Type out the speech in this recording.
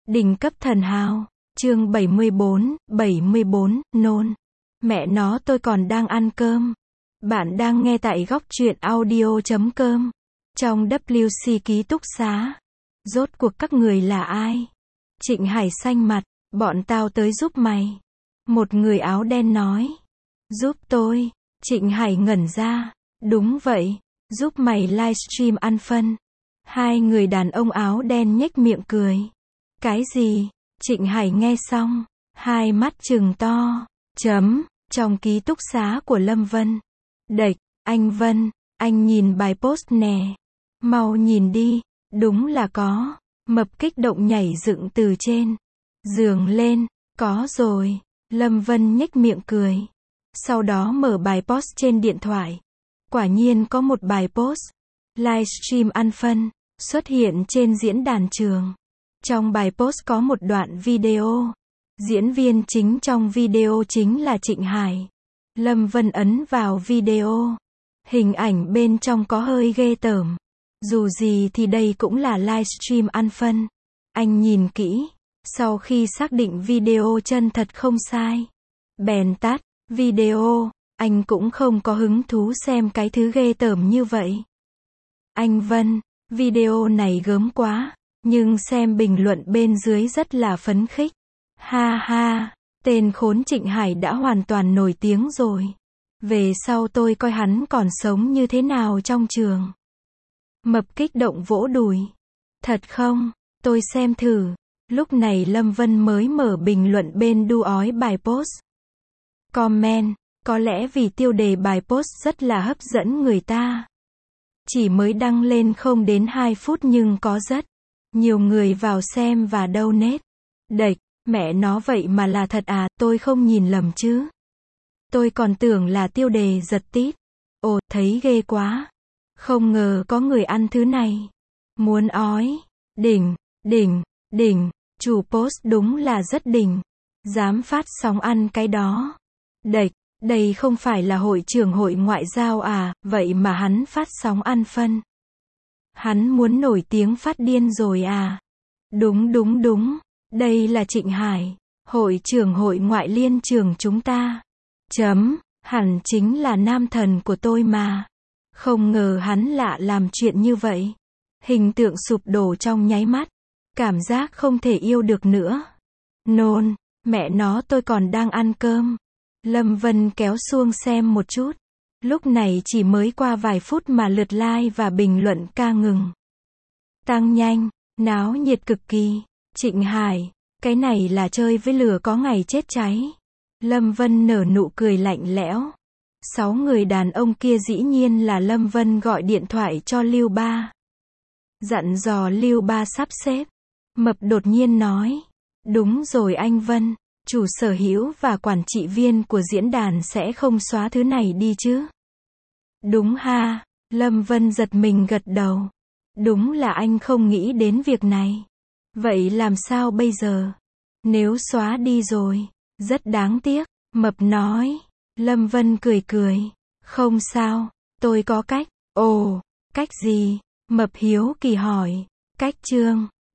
Đỉnh cấp thần hào. Chương 74, nôn. Mẹ nó tôi còn đang ăn cơm. Bạn đang nghe tại góc truyện audio.com. Trong WC ký túc xá. Rốt cuộc các người là ai? Trịnh Hải xanh mặt, bọn tao tới giúp mày. Một người áo đen nói. Giúp tôi. Trịnh Hải ngẩn ra. Đúng vậy, giúp mày livestream ăn phân. Hai người đàn ông áo đen nhếch miệng cười. Cái gì? Trịnh Hải nghe xong, hai mắt trừng to. Trong ký túc xá của Lâm Vân. Đệch, anh Vân, anh nhìn bài post nè. Mau nhìn đi, đúng là có. Mập kích động nhảy dựng từ trên giường lên. Có rồi. Lâm Vân nhếch miệng cười. Sau đó mở bài post trên điện thoại. Quả nhiên có một bài post livestream ăn phân xuất hiện trên diễn đàn trường. Trong bài post có một đoạn video. Diễn viên chính trong video chính là Trịnh Hải. Lâm Vân ấn vào video. Hình ảnh bên trong có hơi ghê tởm. Dù gì thì đây cũng là livestream ăn phân. Anh nhìn kỹ. Sau khi xác định video chân thật không sai, bèn tắt video. Anh cũng không có hứng thú xem cái thứ ghê tởm như vậy. Anh Vân, video này gớm quá. Nhưng xem bình luận bên dưới rất là phấn khích. Ha ha, tên khốn Trịnh Hải đã hoàn toàn nổi tiếng rồi. Về sau tôi coi hắn còn sống như thế nào trong trường. Mập kích động vỗ đùi. Thật không? Tôi xem thử. Lúc này Lâm Vân mới mở bình luận bên đu ói bài post. Comment, có lẽ vì tiêu đề bài post rất là hấp dẫn người ta. Chỉ mới đăng lên không đến 2 phút nhưng có rất nhiều người vào xem và donate. Đệch, mẹ nó vậy mà là thật à, tôi không nhìn lầm chứ. Tôi còn tưởng là tiêu đề giật tít. Ồ, thấy ghê quá. Không ngờ có người ăn thứ này. Muốn ói. Đỉnh, chủ post đúng là rất đỉnh. Dám phát sóng ăn cái đó. Đệch, đây không phải là hội trưởng hội ngoại giao à, vậy mà hắn phát sóng ăn phân. Hắn muốn nổi tiếng phát điên rồi à. Đúng. Đây là Trịnh Hải, hội trưởng hội ngoại liên trường chúng ta. Hẳn chính là nam thần của tôi mà. Không ngờ hắn lạ làm chuyện như vậy. Hình tượng sụp đổ trong nháy mắt. Cảm giác không thể yêu được nữa. Nôn, mẹ nó tôi còn đang ăn cơm. Lâm Vân kéo xuông xem một chút. Lúc này chỉ mới qua vài phút mà lượt like và bình luận ca ngừng tăng nhanh, náo nhiệt cực kỳ. Trịnh Hải, cái này là chơi với lửa có ngày chết cháy. Lâm Vân nở nụ cười lạnh lẽo. 6 người đàn ông kia dĩ nhiên là Lâm Vân gọi điện thoại cho Lưu Ba. Dặn dò Lưu Ba sắp xếp. Mập đột nhiên nói. Đúng rồi anh Vân, chủ sở hữu và quản trị viên của diễn đàn sẽ không xóa thứ này đi chứ. Đúng ha, Lâm Vân giật mình gật đầu. Đúng là anh không nghĩ đến việc này. Vậy làm sao bây giờ? Nếu xóa đi rồi, rất đáng tiếc, Mập nói. Lâm Vân cười. Không sao, tôi có cách. Ồ, cách gì? Mập hiếu kỳ hỏi. Cách chương.